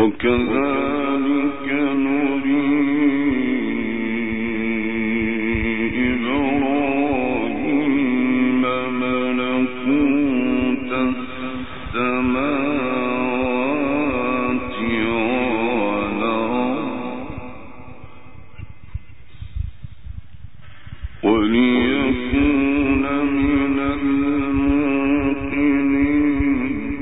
وكذلك نري إبراهيم ملكوت السماوات والأرض وليكون من الموقنين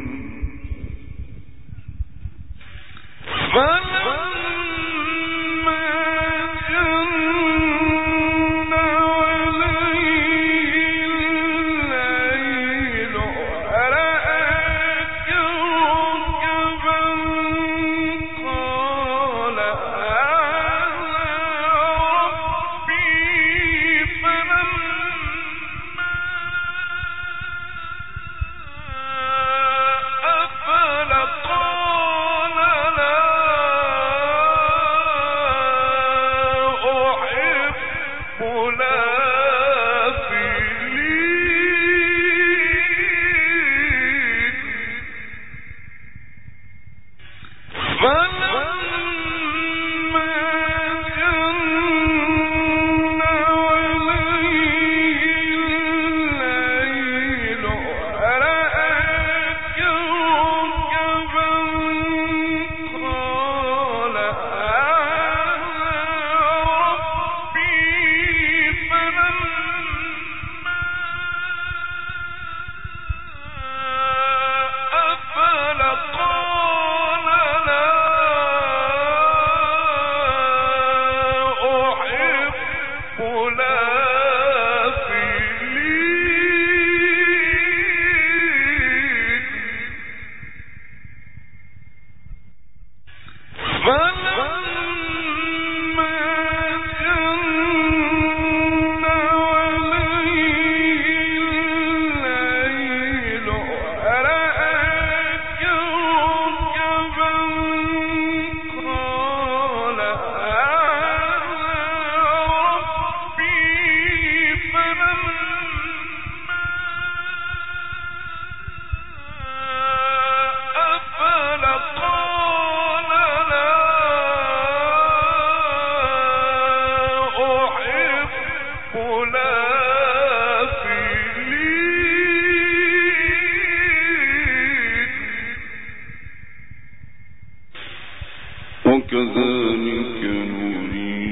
وكذلك نري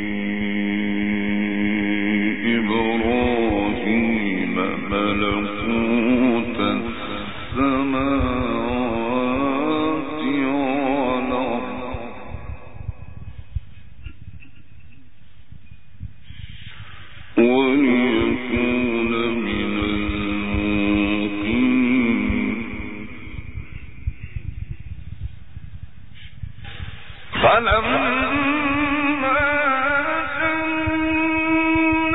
إبراهيم ملكوت السماوات والأرض وليكون من الموقنين فلما جن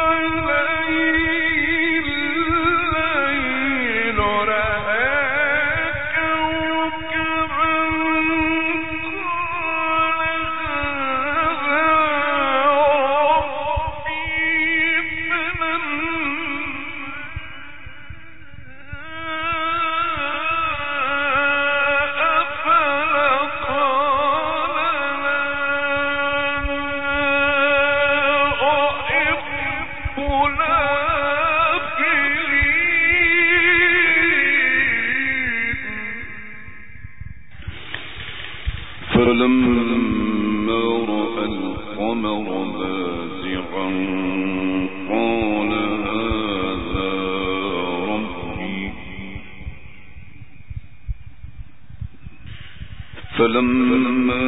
عليه الليل رأى كوكبا فلما رأى القمر بازغا قال هذا ربي فلما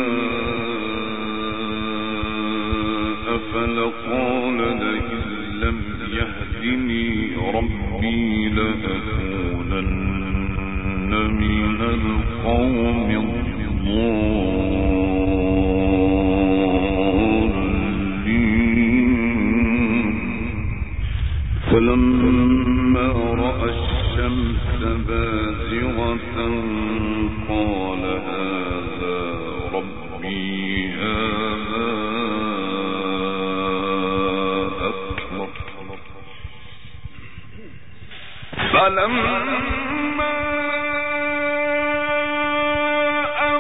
أفل قال لئن لم يهدني ربي لأكونن من القوم فلما رأى الشمس بازغة قال هذا ربي هذا أكبر فلما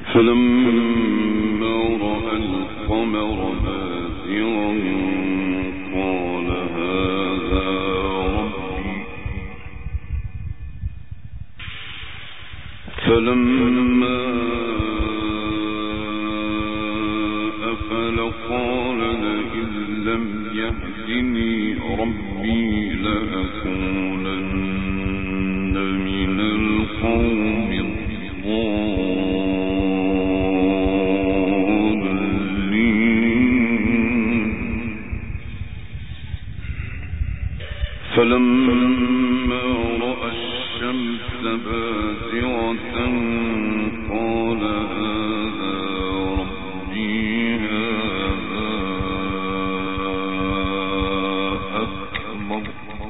فلما رأى القمر بازغا قال هذا ربي فلما أفل قال لئن لم يهدني ربي لأكونن من القوم الضالين فلما رأى الشمس بازغة قال هذا ربي هذا أكبر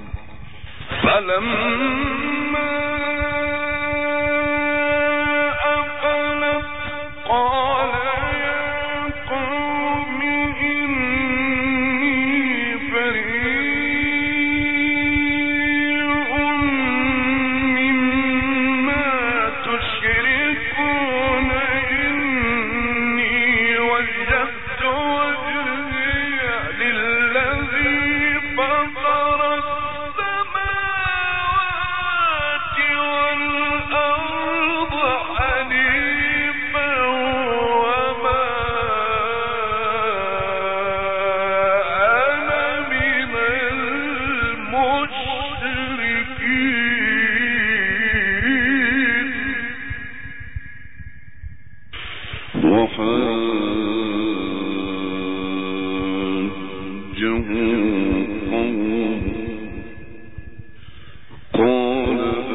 فلما أفلت قال يا قوم إني بريء مما تشركون إني وجهت وجهي للذي فطر السماوات والأرض حنيفا وما أنا من المشركين وحاجه قومه قال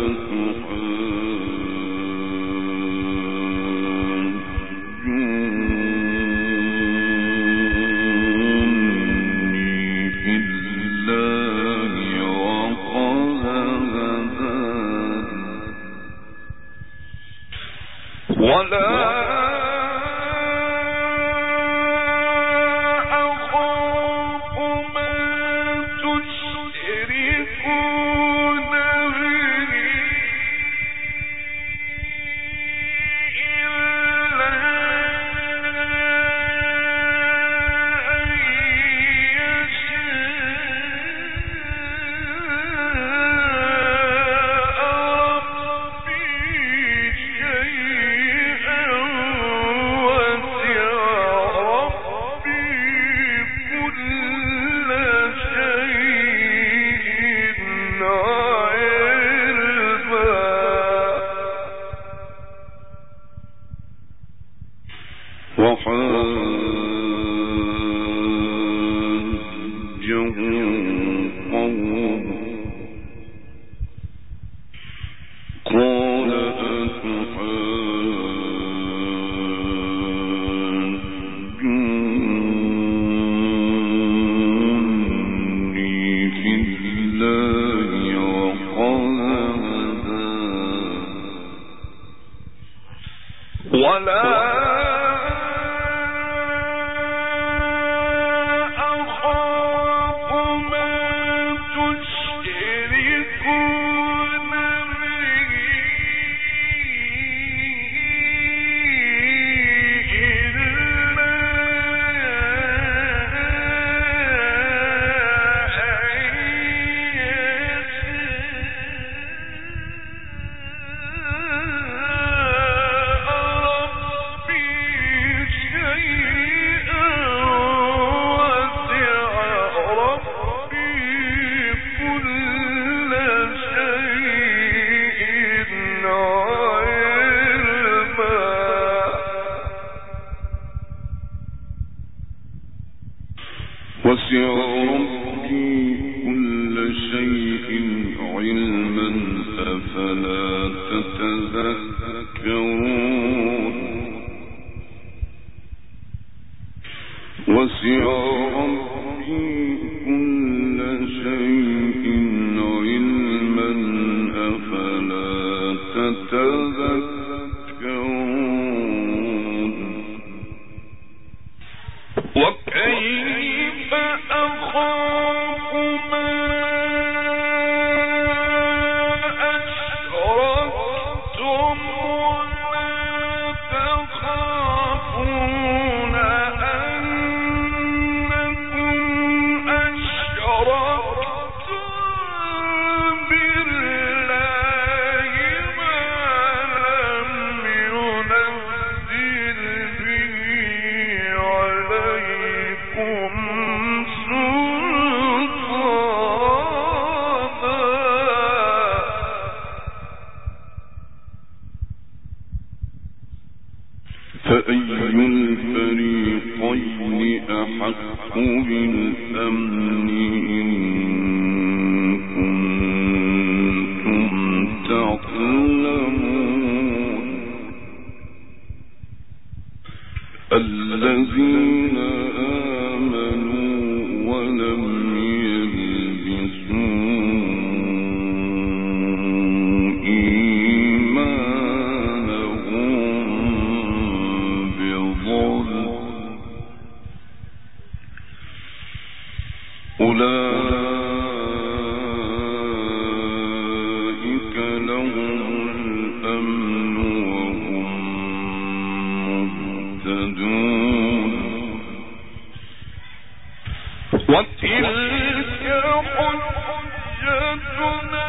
أتحاجوني في الله وقد هداني ولا أخاف ما تشركون به إلا أن يشاء ربي شيئا وسع ربي كل شيء علما وحاجه قومه قال أتحاجوني في الله وقد هداني ولا أخاف ما تشركون به إلا وسع ربي كل شيء علما أفلا تتذكرون وسع ربي كل شيء علما أفلا تتذكرون وكيف أخاف ما أشركتم ولا تخافون الفريقين أحق بالأمن إن كنتم تعلمون الذين آمنوا ولم يلبسوا أولئك لهم الأمن وهم مهتدون وتلك حجتنا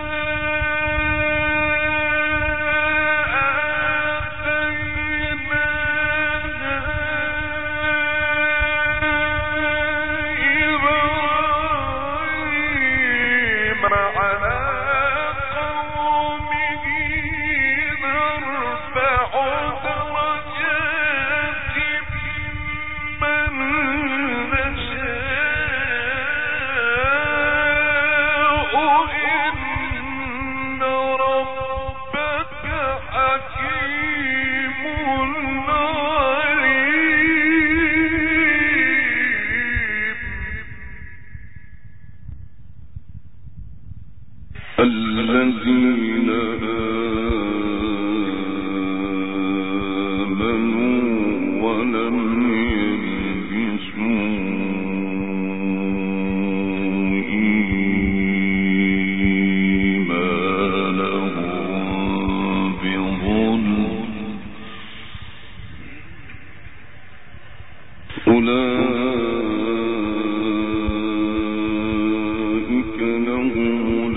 الذين آمنوا ولم يلبسوا إيمانهم بظلم أولئك لهم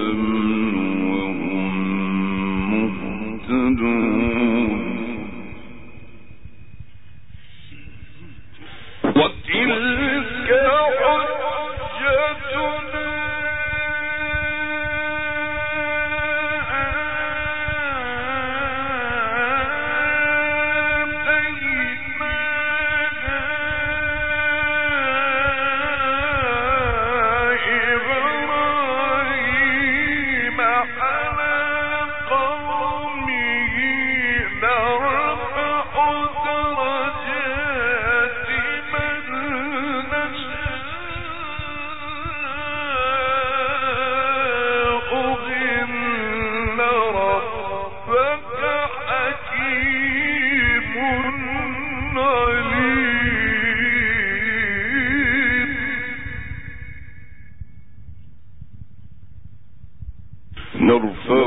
نرفع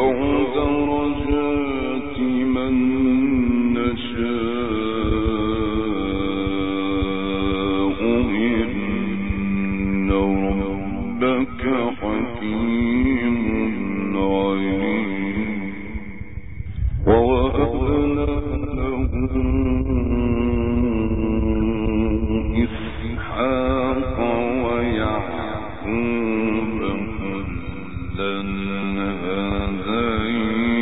درجات من نشاء إن ربك حكيم عليم ووهبنا له إسحاق ويعقوب كلا هدينا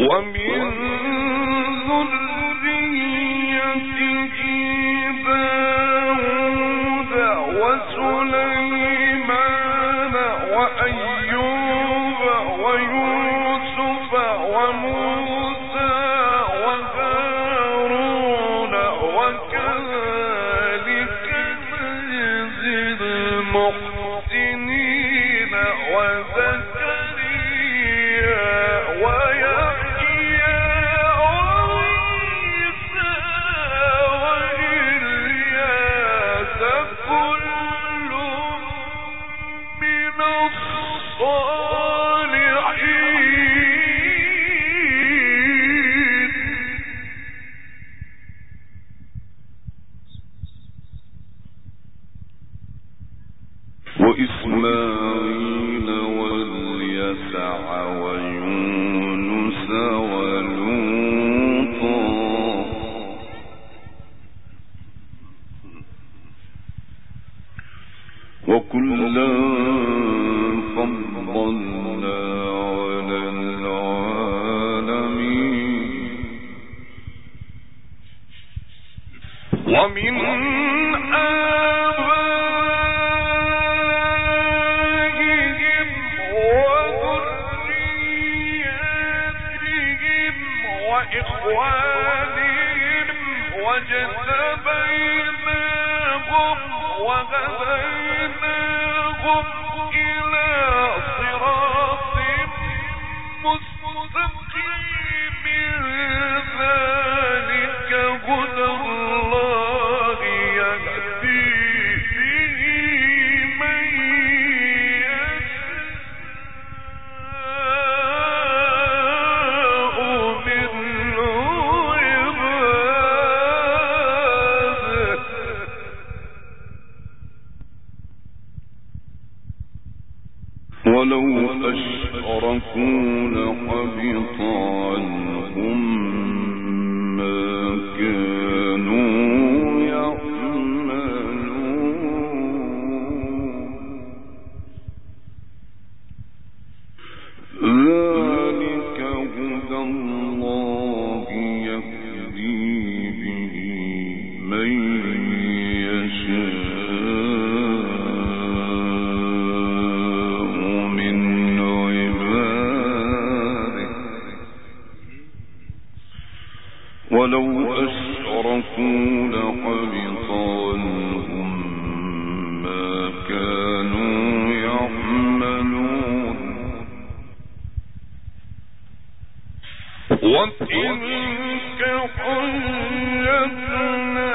وإسماعيل واليسع ويونس ولوطا وكلا فضلنا على العالمين ومن إخوانهم واجتبيناهم وهديناهم إلى صراط مستقيم ذلك هدى الله يهدي به من ولو أشركوا لحبط عنهم ما كانوا يعملون ذلك هدى الله يهدي به من يشاء ولو أشركوا لحبط عنهم ما كانوا يعملون وتلك حجتنا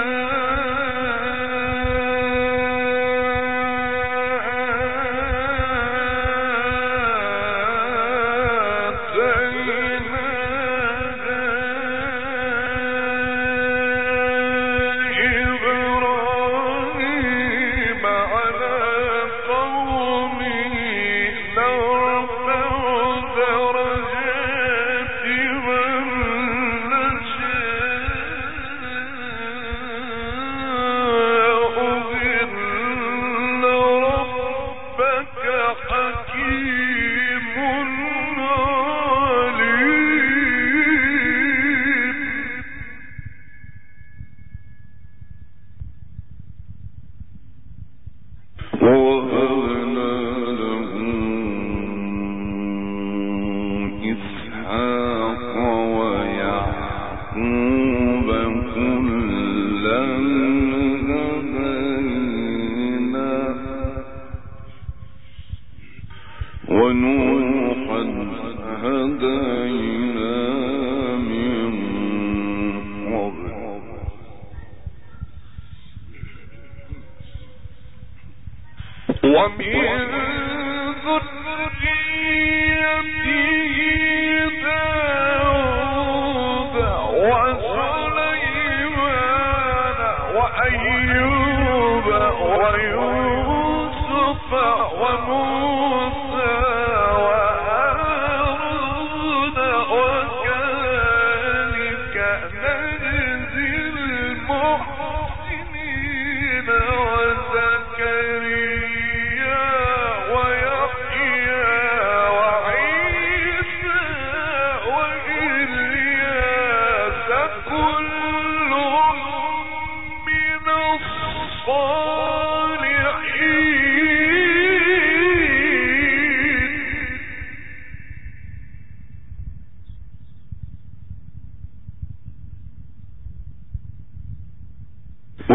ونوحا هدينا من قبل ومن ذريته داود وسليمان وأيوب ويوسف وموسى وهارون وكذلك نجزي المحسنين وزكريا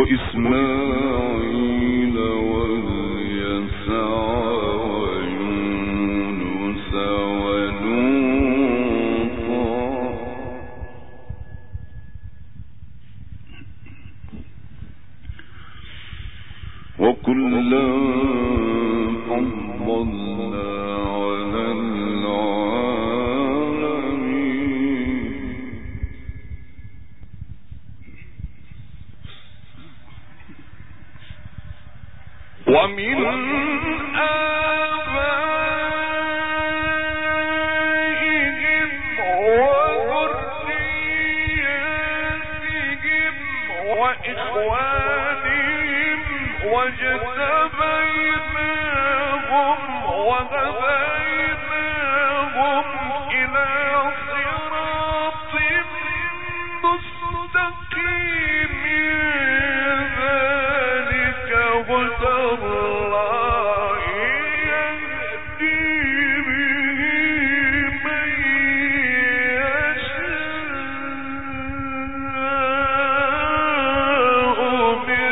وإسماعيل واليسع ويونس ولوطا وكلا فضلنا على العالمين ومن آبائهم وذرياتهم وإخوانهم واجتبيناهم وهديناهم إلى صراط مستقيم ذلك هدى الله يهدي به من يشاء من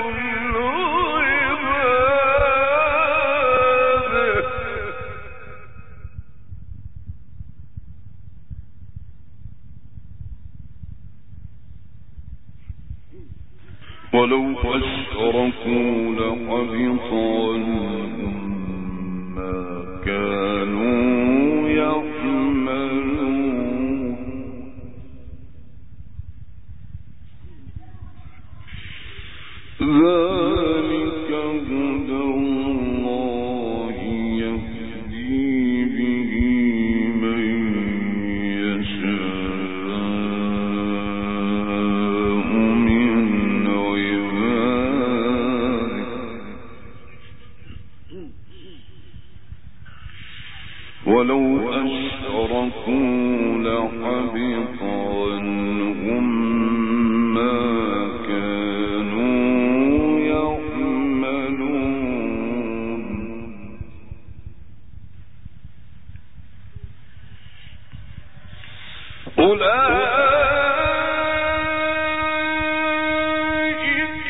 ولو أشركوا لحبط عنهم ما كانوا يعملون ذلك هدى الله يهدي به من يشاء ولو أشركوا لحبط عنهم ما كانوا يعملون أولئك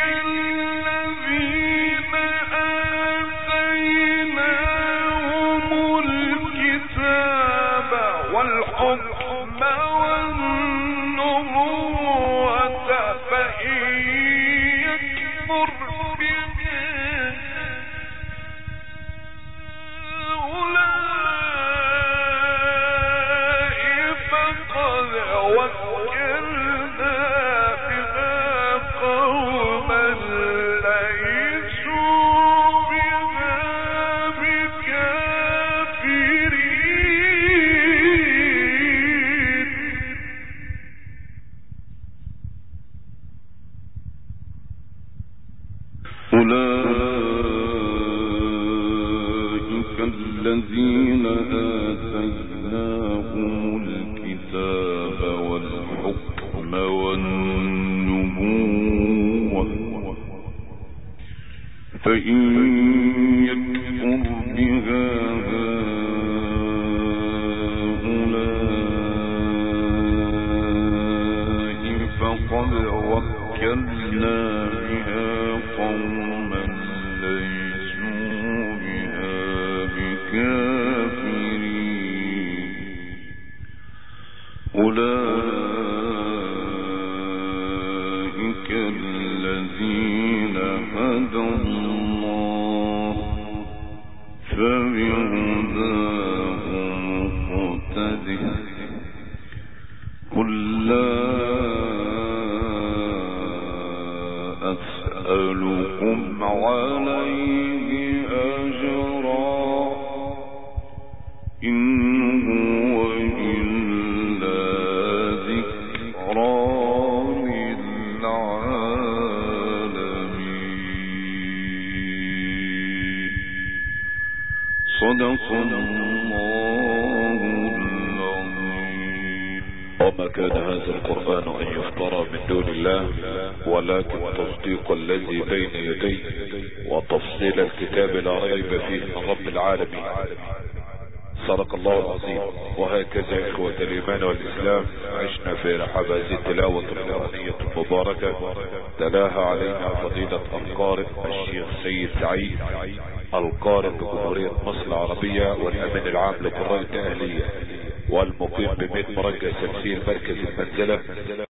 الذين آتيناهم الكتاب والحكم والنبوة فإن يكفر بها أولئك فقد وكلنا بها قوما ليسوا بها بكافرين أولئك الذين آتيناهم الكتاب والحكم والنبوة فإن يكفر بها هؤلاء فقد وكلنا بها قوما ليسوا بها بكافرين أولئك الذين هدى الله فبهداه مقتده قل لا أسألكم عليه أجرا إن هو إلا ذكرى للعالمين صدق الله العظيم. وما كان هذا القرآن أن يفترى من دون الله ولكن تصديق الذي بين يديه وتفصيل الكتاب لا ريب فيه من رب العالمين صدق الله العظيم. وهكذا إخوة الإيمان والإسلام عشنا في رحاب هذه التلاوة القرآنية المباركة، تلاها علينا فضيلة القارئ الشيخ سيد سعيد، القارئ بجمهورية مصر العربية والأمين العام لقراء الأهلية والمقيم بميت مركز تمثيل مركز المنزلة.